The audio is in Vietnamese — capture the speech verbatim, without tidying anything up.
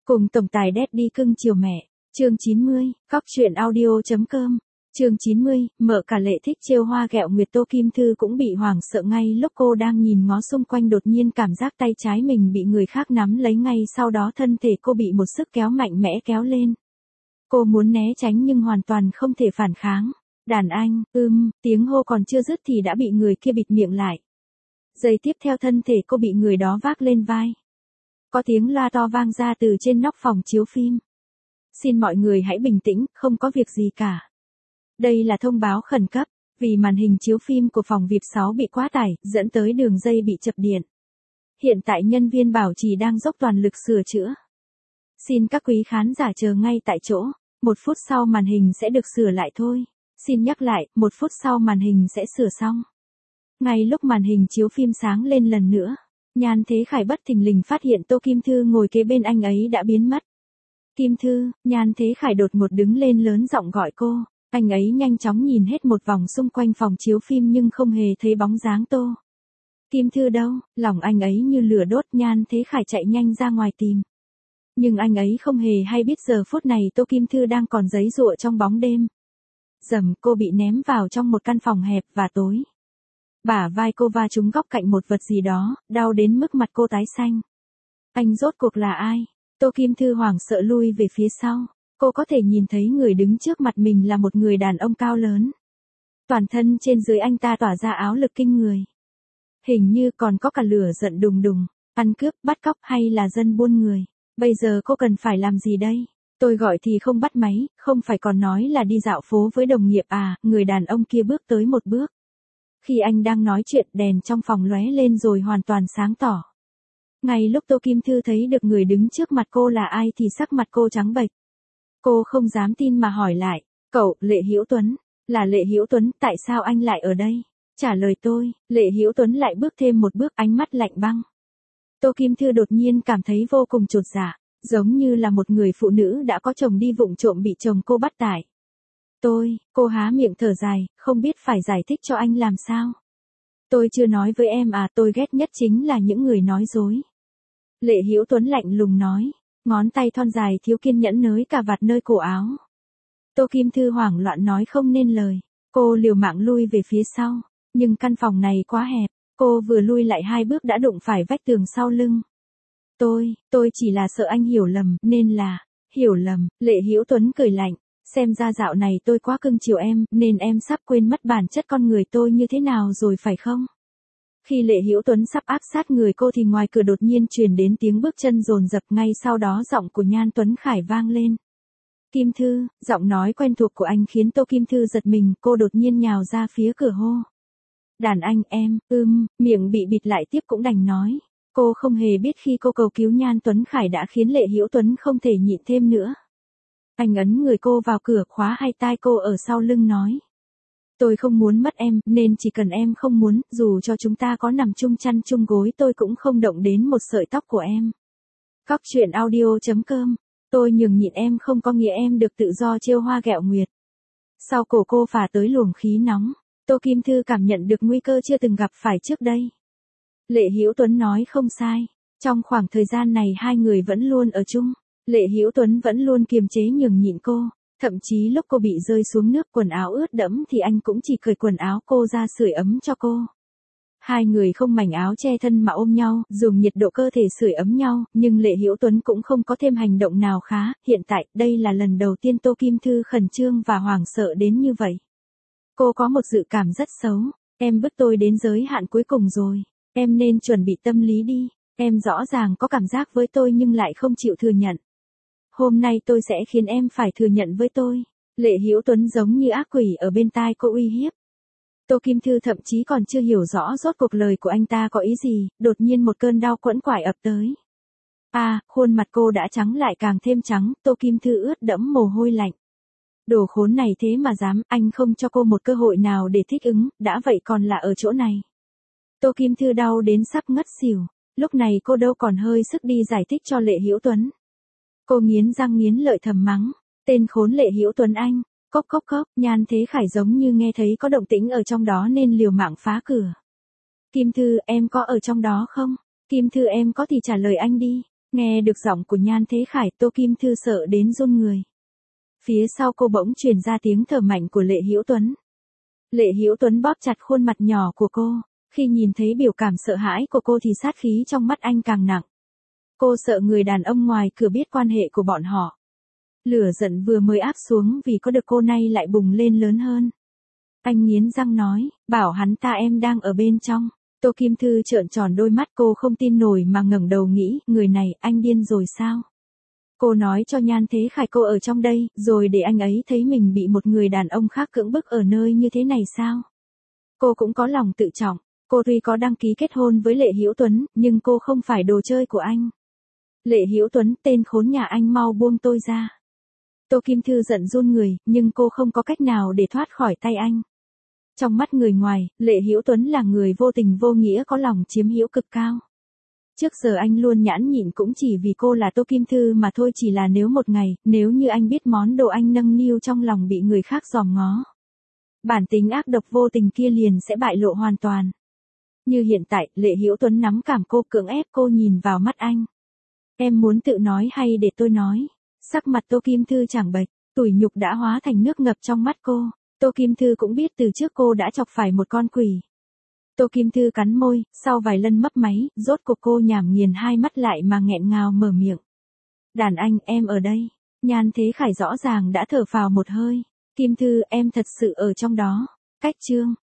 Cùng tổng tài Daddy cưng chiều mẹ. Chương chín mươi, cóc truyện audio.com. Chương chín mươi, mợ cả Lệ thích trêu hoa ghẹo nguyệt. Tô Kim Thư cũng bị hoảng sợ ngay lúc cô đang nhìn ngó xung quanh, đột nhiên cảm giác tay trái mình bị người khác nắm lấy, ngay sau đó thân thể cô bị một sức kéo mạnh mẽ kéo lên. Cô muốn né tránh nhưng hoàn toàn không thể phản kháng. Đàn anh, ưm, tiếng hô còn chưa dứt thì đã bị người kia bịt miệng lại. Giây tiếp theo thân thể cô bị người đó vác lên vai. Có tiếng loa to vang ra từ trên nóc phòng chiếu phim. Xin mọi người hãy bình tĩnh, không có việc gì cả. Đây là thông báo khẩn cấp, vì màn hình chiếu phim của phòng VIP sáu bị quá tải, dẫn tới đường dây bị chập điện. Hiện tại nhân viên bảo trì đang dốc toàn lực sửa chữa. Xin các quý khán giả chờ ngay tại chỗ, một phút sau màn hình sẽ được sửa lại thôi. Xin nhắc lại, một phút sau màn hình sẽ sửa xong. Ngay lúc màn hình chiếu phim sáng lên lần nữa, Nhan Thế Khải bất thình lình phát hiện Tô Kim Thư ngồi kế bên anh ấy đã biến mất. Kim Thư, Nhan Thế Khải đột ngột đứng lên lớn giọng gọi cô. Anh ấy nhanh chóng nhìn hết một vòng xung quanh phòng chiếu phim nhưng không hề thấy bóng dáng Tô Kim Thư đâu. Lòng anh ấy như lửa đốt. Nhan Thế Khải chạy nhanh ra ngoài tìm. Nhưng anh ấy không hề hay biết giờ phút này Tô Kim Thư đang còn giãy giụa trong bóng đêm. Dầm, cô bị ném vào trong một căn phòng hẹp và tối. Bả vai cô va trúng góc cạnh một vật gì đó, đau đến mức mặt cô tái xanh. Anh rốt cuộc là ai? Tô Kim Thư hoảng sợ lui về phía sau. Cô có thể nhìn thấy người đứng trước mặt mình là một người đàn ông cao lớn. Toàn thân trên dưới anh ta tỏa ra áo lực kinh người. Hình như còn có cả lửa giận đùng đùng. Ăn cướp, bắt cóc hay là dân buôn người? Bây giờ cô cần phải làm gì đây? Tôi gọi thì không bắt máy, không phải còn nói là đi dạo phố với đồng nghiệp à? Người đàn ông kia bước tới một bước. Khi anh đang nói chuyện, đèn trong phòng lóe lên rồi hoàn toàn sáng tỏ. Ngay lúc Tô Kim Thư thấy được người đứng trước mặt cô là ai thì sắc mặt cô trắng bệch. Cô không dám tin mà hỏi lại, cậu, Lệ Hữu Tuấn, là Lệ Hữu Tuấn, tại sao anh lại ở đây? Trả lời tôi. Lệ Hữu Tuấn lại bước thêm một bước, ánh mắt lạnh băng. Tô Kim Thư đột nhiên cảm thấy vô cùng chột dạ, giống như là một người phụ nữ đã có chồng đi vụng trộm bị chồng cô bắt tải. Tôi, cô há miệng thở dài, không biết phải giải thích cho anh làm sao. Tôi chưa nói với em à, tôi ghét nhất chính là những người nói dối. Lệ Hữu Tuấn lạnh lùng nói, ngón tay thon dài thiếu kiên nhẫn nới cà vạt nơi cổ áo. Tô Kim Thư hoảng loạn nói không nên lời, cô liều mạng lui về phía sau, nhưng căn phòng này quá hẹp, cô vừa lui lại hai bước đã đụng phải vách tường sau lưng. Tôi, tôi chỉ là sợ anh hiểu lầm, nên là, hiểu lầm. Lệ Hữu Tuấn cười lạnh, xem ra dạo này tôi quá cưng chiều em, nên em sắp quên mất bản chất con người tôi như thế nào rồi phải không? Khi Lệ Hữu Tuấn sắp áp sát người cô thì ngoài cửa đột nhiên truyền đến tiếng bước chân dồn dập, ngay sau đó giọng của Nhan Tuấn Khải vang lên. Kim Thư, giọng nói quen thuộc của anh khiến Tô Kim Thư giật mình, cô đột nhiên nhào ra phía cửa hô. Đàn anh em, ưm, miệng bị bịt lại tiếp cũng đành nói. Cô không hề biết khi cô cầu cứu Nhan Tuấn Khải đã khiến Lệ Hữu Tuấn không thể nhịn thêm nữa. Anh ấn người cô vào cửa, khóa hai tai cô ở sau lưng nói. Tôi không muốn mất em, nên chỉ cần em không muốn, dù cho chúng ta có nằm chung chăn chung gối tôi cũng không động đến một sợi tóc của em. Cóc truyện audio.com. Tôi nhường nhịn em không có nghĩa em được tự do trêu hoa ghẹo nguyệt. Sau cổ cô phả tới luồng khí nóng, Tô Kim Thư cảm nhận được nguy cơ chưa từng gặp phải trước đây. Lệ Hữu Tuấn nói không sai, trong khoảng thời gian này hai người vẫn luôn ở chung. Lệ Hữu Tuấn vẫn luôn kiềm chế nhường nhịn cô, thậm chí lúc cô bị rơi xuống nước quần áo ướt đẫm thì anh cũng chỉ cởi quần áo cô ra sưởi ấm cho cô. Hai người không mảnh áo che thân mà ôm nhau, dùng nhiệt độ cơ thể sưởi ấm nhau, nhưng Lệ Hữu Tuấn cũng không có thêm hành động nào khá. Hiện tại, đây là lần đầu tiên Tô Kim Thư khẩn trương và hoảng sợ đến như vậy. Cô có một dự cảm rất xấu, em bức tôi đến giới hạn cuối cùng rồi, em nên chuẩn bị tâm lý đi, em rõ ràng có cảm giác với tôi nhưng lại không chịu thừa nhận. Hôm nay tôi sẽ khiến em phải thừa nhận với tôi. Lệ Hữu Tuấn giống như ác quỷ ở bên tai cô uy hiếp. Tô Kim Thư thậm chí còn chưa hiểu rõ rốt cuộc lời của anh ta có ý gì, đột nhiên một cơn đau quẫn quải ập tới. À, khuôn mặt cô đã trắng lại càng thêm trắng, Tô Kim Thư ướt đẫm mồ hôi lạnh. Đồ khốn này thế mà dám, anh không cho cô một cơ hội nào để thích ứng, đã vậy còn là ở chỗ này. Tô Kim Thư đau đến sắp ngất xỉu, lúc này cô đâu còn hơi sức đi giải thích cho Lệ Hữu Tuấn. Cô nghiến răng nghiến lợi thầm mắng, tên khốn Lệ Hữu Tuấn anh. Cốc cốc cốc, Nhan Thế Khải giống như nghe thấy có động tĩnh ở trong đó nên liều mạng phá cửa. Kim Thư, em có ở trong đó không? Kim Thư em có thì trả lời anh đi. Nghe được giọng của Nhan Thế Khải, Tô Kim Thư sợ đến run người. Phía sau cô bỗng truyền ra tiếng thở mạnh của Lệ Hữu Tuấn. Lệ Hữu Tuấn bóp chặt khuôn mặt nhỏ của cô, khi nhìn thấy biểu cảm sợ hãi của cô thì sát khí trong mắt anh càng nặng. Cô sợ người đàn ông ngoài cửa biết quan hệ của bọn họ. Lửa giận vừa mới áp xuống vì có được cô nay lại bùng lên lớn hơn. Anh nghiến răng nói, bảo hắn ta em đang ở bên trong. Tô Kim Thư trợn tròn đôi mắt, cô không tin nổi mà ngẩng đầu nghĩ, người này, anh điên rồi sao? Cô nói cho Nhan Thế Khải cô ở trong đây, rồi để anh ấy thấy mình bị một người đàn ông khác cưỡng bức ở nơi như thế này sao? Cô cũng có lòng tự trọng, cô tuy có đăng ký kết hôn với Lệ Hữu Tuấn, nhưng cô không phải đồ chơi của anh. Lệ Hữu Tuấn, tên khốn nhà anh mau buông tôi ra. Tô Kim Thư giận run người, nhưng cô không có cách nào để thoát khỏi tay anh. Trong mắt người ngoài, Lệ Hữu Tuấn là người vô tình vô nghĩa có lòng chiếm hữu cực cao. Trước giờ anh luôn nhãn nhịn cũng chỉ vì cô là Tô Kim Thư mà thôi, chỉ là nếu một ngày, nếu như anh biết món đồ anh nâng niu trong lòng bị người khác dòm ngó. Bản tính ác độc vô tình kia liền sẽ bại lộ hoàn toàn. Như hiện tại, Lệ Hữu Tuấn nắm cảm cô, cưỡng ép cô nhìn vào mắt anh. Em muốn tự nói hay để tôi nói? Sắc mặt Tô Kim Thư chẳng bệch, tủi nhục đã hóa thành nước ngập trong mắt cô. Tô Kim Thư cũng biết từ trước cô đã chọc phải một con quỷ. Tô Kim Thư cắn môi, sau vài lần mấp máy, rốt cuộc cô nhảm nghiền hai mắt lại mà nghẹn ngào mở miệng. Đàn anh, em ở đây. Nhan Thế Khải rõ ràng đã thở phào một hơi. Kim Thư, em thật sự ở trong đó. Cách chương.